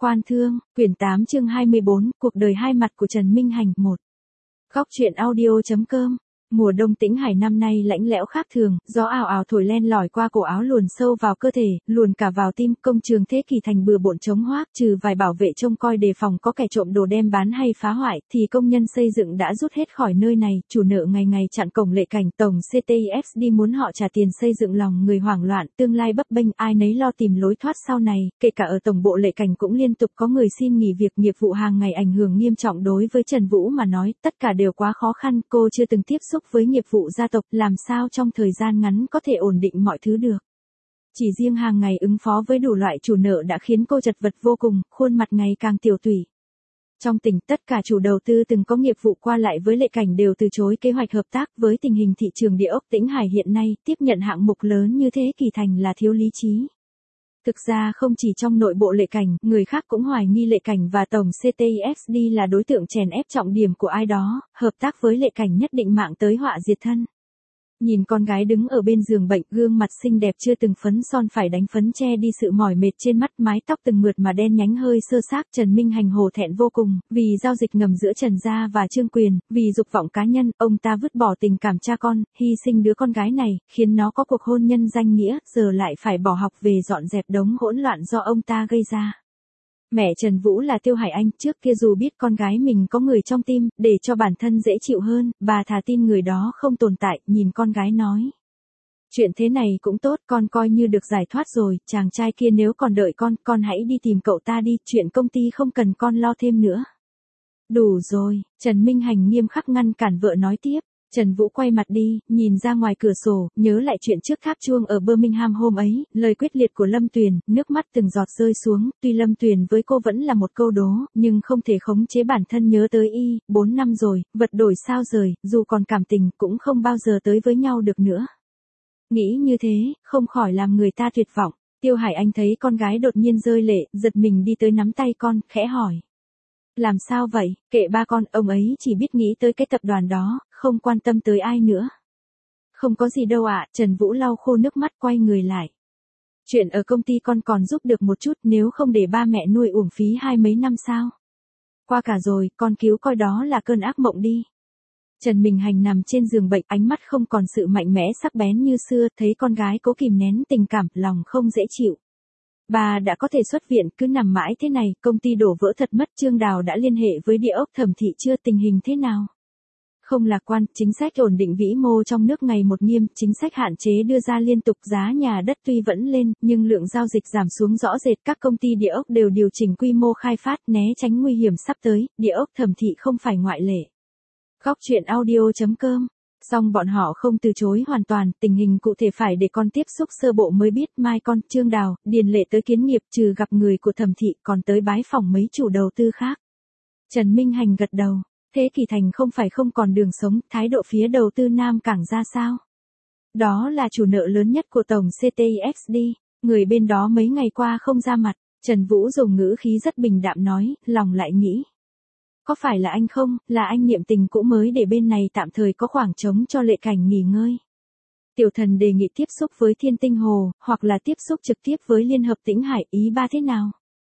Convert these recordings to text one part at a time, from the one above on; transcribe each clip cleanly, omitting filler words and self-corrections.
Quan Thương, quyển 8 chương 24, cuộc đời hai mặt của Trần Minh Hành 1. Góc truyện audio.com. Mùa đông Tĩnh Hải năm nay lạnh lẽo khác thường, gió ào ào thổi len lỏi qua cổ áo luồn sâu vào cơ thể, luồn cả vào tim. Công trường Thế Kỷ thành bừa bộn trống hoác, trừ vài bảo vệ trông coi đề phòng có kẻ trộm đồ đem bán hay phá hoại, thì công nhân xây dựng đã rút hết khỏi nơi này. Chủ nợ ngày ngày chặn cổng lệ cảnh, tổng CTIXD muốn họ trả tiền xây dựng, lòng người hoảng loạn, tương lai bấp bênh, ai nấy lo tìm lối thoát sau này. Kể cả ở tổng bộ lệ cảnh cũng liên tục có người xin nghỉ việc, nghiệp vụ hàng ngày ảnh hưởng nghiêm trọng. Đối với Trần Vũ mà nói, tất cả đều quá khó khăn. Cô chưa từng tiếp xúc với nghiệp vụ gia tộc, làm sao trong thời gian ngắn có thể ổn định mọi thứ được. Chỉ riêng hàng ngày ứng phó với đủ loại chủ nợ đã khiến cô chật vật vô cùng, khuôn mặt ngày càng tiều tụy. Trong tỉnh, tất cả chủ đầu tư từng có nghiệp vụ qua lại với lệ cảnh đều từ chối kế hoạch hợp tác. Với tình hình thị trường địa ốc Tĩnh Hải hiện nay, tiếp nhận hạng mục lớn như Thế Kỷ thành là thiếu lý trí. Thực ra không chỉ trong nội bộ lệ cảnh, người khác cũng hoài nghi lệ cảnh và tổng CTIXD là đối tượng chèn ép trọng điểm của ai đó, hợp tác với lệ cảnh nhất định mạng tới họa diệt thân. Nhìn con gái đứng ở bên giường bệnh, gương mặt xinh đẹp chưa từng phấn son phải đánh phấn che đi sự mỏi mệt trên mắt, mái tóc từng mượt mà đen nhánh hơi sơ xác. Trần Minh Hành hổ thẹn vô cùng, vì giao dịch ngầm giữa Trần gia và Trương Quyền, vì dục vọng cá nhân, ông ta vứt bỏ tình cảm cha con, hy sinh đứa con gái này, khiến nó có cuộc hôn nhân danh nghĩa, giờ lại phải bỏ học về dọn dẹp đống hỗn loạn do ông ta gây ra. Mẹ Trần Vũ là Tiêu Hải Anh, trước kia dù biết con gái mình có người trong tim, để cho bản thân dễ chịu hơn, bà thà tin người đó không tồn tại, nhìn con gái nói. Chuyện thế này cũng tốt, con coi như được giải thoát rồi, chàng trai kia nếu còn đợi con hãy đi tìm cậu ta đi, chuyện công ty không cần con lo thêm nữa. Đủ rồi, Trần Minh Hành nghiêm khắc ngăn cản vợ nói tiếp. Trần Vũ quay mặt đi, nhìn ra ngoài cửa sổ, nhớ lại chuyện trước tháp chuông ở Birmingham hôm ấy, lời quyết liệt của Lâm Tuyền, nước mắt từng giọt rơi xuống. Tuy Lâm Tuyền với cô vẫn là một câu đố, nhưng không thể khống chế bản thân nhớ tới 4 năm rồi, vật đổi sao rời, dù còn cảm tình cũng không bao giờ tới với nhau được nữa. Nghĩ như thế, không khỏi làm người ta tuyệt vọng. Tiêu Hải Anh thấy con gái đột nhiên rơi lệ, giật mình đi tới nắm tay con, khẽ hỏi. Làm sao vậy? Kệ ba con, ông ấy chỉ biết nghĩ tới cái tập đoàn đó, không quan tâm tới ai nữa. Không có gì đâu ạ, Trần Vũ lau khô nước mắt quay người lại. Chuyện ở công ty con còn giúp được một chút, nếu không để ba mẹ nuôi uổng phí 20 mấy năm sao? Qua cả rồi, con cứu coi đó là cơn ác mộng đi. Trần Minh Hành nằm trên giường bệnh, ánh mắt không còn sự mạnh mẽ sắc bén như xưa, thấy con gái cố kìm nén tình cảm, lòng không dễ chịu. Bà đã có thể xuất viện, cứ nằm mãi thế này, công ty đổ vỡ thật mất. Trương Đào đã liên hệ với địa ốc Thẩm Thị chưa, tình hình thế nào? Không lạc quan, chính sách ổn định vĩ mô trong nước ngày một nghiêm, chính sách hạn chế đưa ra liên tục, giá nhà đất tuy vẫn lên, nhưng lượng giao dịch giảm xuống rõ rệt. Các công ty địa ốc đều điều chỉnh quy mô khai phát, né tránh nguy hiểm sắp tới, địa ốc Thẩm Thị không phải ngoại lệ. Góc truyện audio.com. Song bọn họ không từ chối hoàn toàn, tình hình cụ thể phải để con tiếp xúc sơ bộ mới biết. Mai con, Trương Đào, Điền Lệ tới kiến nghiệp, trừ gặp người của Thẩm Thị còn tới bái phỏng mấy chủ đầu tư khác. Trần Minh Hành gật đầu. Thế Kỷ thành không phải không còn đường sống, thái độ phía đầu tư Nam Cảng ra sao? Đó là chủ nợ lớn nhất của tổng CTIXD, người bên đó mấy ngày qua không ra mặt. Trần Vũ dùng ngữ khí rất bình đạm nói, lòng lại nghĩ. Có phải là anh không, là anh niệm tình cũ mới để bên này tạm thời có khoảng trống cho lệ cảnh nghỉ ngơi. Tiểu thần đề nghị tiếp xúc với Thiên Tinh Hồ, hoặc là tiếp xúc trực tiếp với Liên hợp Tĩnh Hải, ý ba thế nào?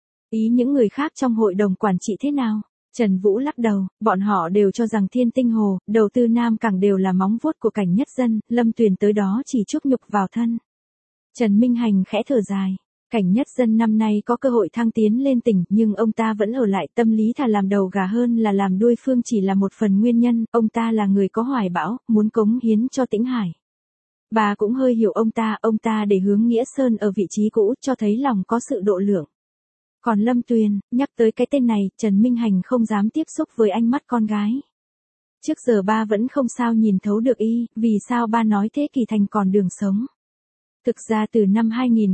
Ý những người khác trong hội đồng quản trị thế nào? Trần Vũ lắc đầu, bọn họ đều cho rằng Thiên Tinh Hồ, đầu tư Nam Cảng đều là móng vuốt của Cảnh Nhất Dân, Lâm Tuyền tới đó chỉ chuốc nhục vào thân. Trần Minh Hành khẽ thở dài. Cảnh Nhất Dân năm nay có cơ hội thăng tiến lên tỉnh, nhưng ông ta vẫn ở lại, tâm lý thà làm đầu gà hơn là làm đuôi phương chỉ là một phần nguyên nhân, ông ta là người có hoài bão, muốn cống hiến cho Tĩnh Hải. Bà cũng hơi hiểu ông ta để hướng Nghĩa Sơn ở vị trí cũ, cho thấy lòng có sự độ lượng. Còn Lâm Tuyền, nhắc tới cái tên này, Trần Minh Hành không dám tiếp xúc với ánh mắt con gái. Trước giờ ba vẫn không sao nhìn thấu được vì sao ba nói Thế Kỷ thành còn đường sống. Thực ra từ năm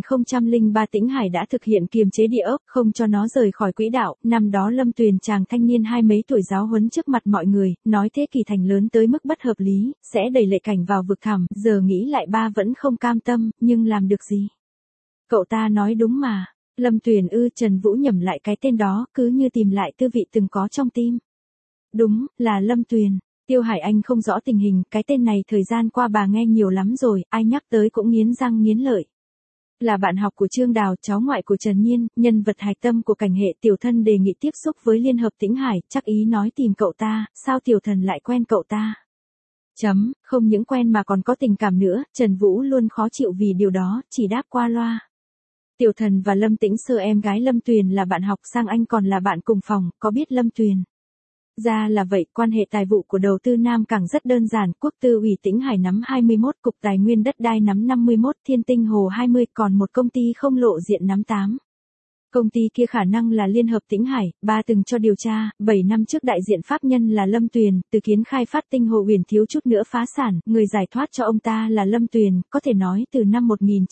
2003 Tĩnh Hải đã thực hiện kiềm chế địa ốc, không cho nó rời khỏi quỹ đạo. Năm đó Lâm Tuyền chàng thanh niên 20 mấy tuổi giáo huấn trước mặt mọi người, nói Thế Kỷ thành lớn tới mức bất hợp lý, sẽ đẩy lệ cảnh vào vực thẳm. Giờ nghĩ lại ba vẫn không cam tâm, nhưng làm được gì? Cậu ta nói đúng mà. Lâm Tuyền Trần Vũ nhẩm lại cái tên đó, cứ như tìm lại tư vị từng có trong tim. Đúng, là Lâm Tuyền. Tiêu Hải Anh không rõ tình hình, cái tên này thời gian qua bà nghe nhiều lắm rồi, ai nhắc tới cũng nghiến răng nghiến lợi. Là bạn học của Trương Đào, cháu ngoại của Trần Nhiên, nhân vật hạch tâm của cảnh hệ. Tiểu thân đề nghị tiếp xúc với Liên Hợp Tĩnh Hải, chắc ý nói tìm cậu ta, sao tiểu thần lại quen cậu ta? Không những quen mà còn có tình cảm nữa, Trần Vũ luôn khó chịu vì điều đó, chỉ đáp qua loa. Tiểu thần và Lâm Tĩnh Sơ em gái Lâm Tuyền là bạn học, sang anh còn là bạn cùng phòng, có biết Lâm Tuyền? Ra là vậy, quan hệ tài vụ của đầu tư Nam Cảng rất đơn giản, Quốc tư ủy Tĩnh Hải nắm 21, Cục Tài nguyên Đất đai nắm 51, Thiên Tinh Hồ 20, còn một công ty không lộ diện nắm 8. Công ty kia khả năng là Liên Hợp Tĩnh Hải, ba từng cho điều tra, 7 năm trước đại diện pháp nhân là Lâm Tuyền, Từ Kiến khai phát Tinh Hồ Uyển thiếu chút nữa phá sản, người giải thoát cho ông ta là Lâm Tuyền, có thể nói từ năm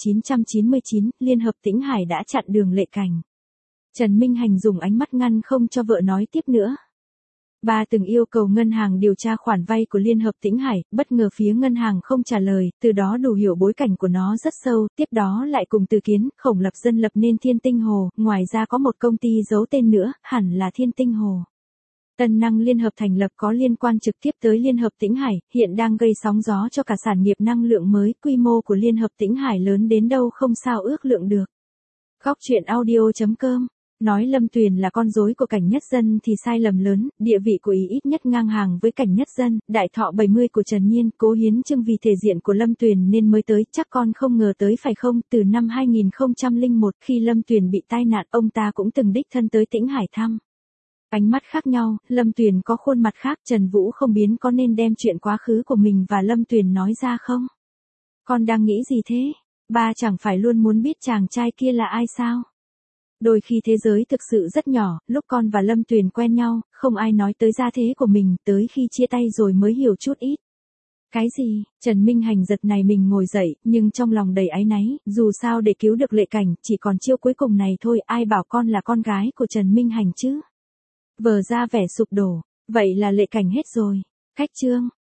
1999, Liên Hợp Tĩnh Hải đã chặn đường Lệ Cảnh. Trần Minh Hành dùng ánh mắt ngăn không cho vợ nói tiếp nữa. Ba từng yêu cầu ngân hàng điều tra khoản vay của Liên Hợp Tĩnh Hải, bất ngờ phía ngân hàng không trả lời, từ đó đủ hiểu bối cảnh của nó rất sâu, tiếp đó lại cùng Từ Kiến, Khổng Lập Dân lập nên Thiên Tinh Hồ, ngoài ra có một công ty giấu tên nữa, hẳn là Thiên Tinh Hồ. Tân Năng Liên Hợp thành lập có liên quan trực tiếp tới Liên Hợp Tĩnh Hải, hiện đang gây sóng gió cho cả sản nghiệp năng lượng mới, quy mô của Liên Hợp Tĩnh Hải lớn đến đâu không sao ước lượng được. Góc truyện audio.com Nói Lâm Tuyền là con rối của Cảnh Nhất Dân thì sai lầm lớn, địa vị của ý ít nhất ngang hàng với Cảnh Nhất Dân, đại thọ 70 của Trần Nhiên, Cố Hiến Trương vì thể diện của Lâm Tuyền nên mới tới, chắc con không ngờ tới phải không, từ năm 2001 khi Lâm Tuyền bị tai nạn, ông ta cũng từng đích thân tới Tĩnh Hải thăm. Ánh mắt khác nhau, Lâm Tuyền có khuôn mặt khác, Trần Vũ không biến có nên đem chuyện quá khứ của mình và Lâm Tuyền nói ra không? Con đang nghĩ gì thế? Ba chẳng phải luôn muốn biết chàng trai kia là ai sao? Đôi khi thế giới thực sự rất nhỏ, lúc con và Lâm Tuyền quen nhau, không ai nói tới gia thế của mình, tới khi chia tay rồi mới hiểu chút ít. Cái gì? Trần Minh Hành giật này mình ngồi dậy, nhưng trong lòng đầy áy náy, dù sao để cứu được Lệ Cảnh, chỉ còn chiêu cuối cùng này thôi, ai bảo con là con gái của Trần Minh Hành chứ? Vờ ra vẻ sụp đổ, vậy là Lệ Cảnh hết rồi. Cách chương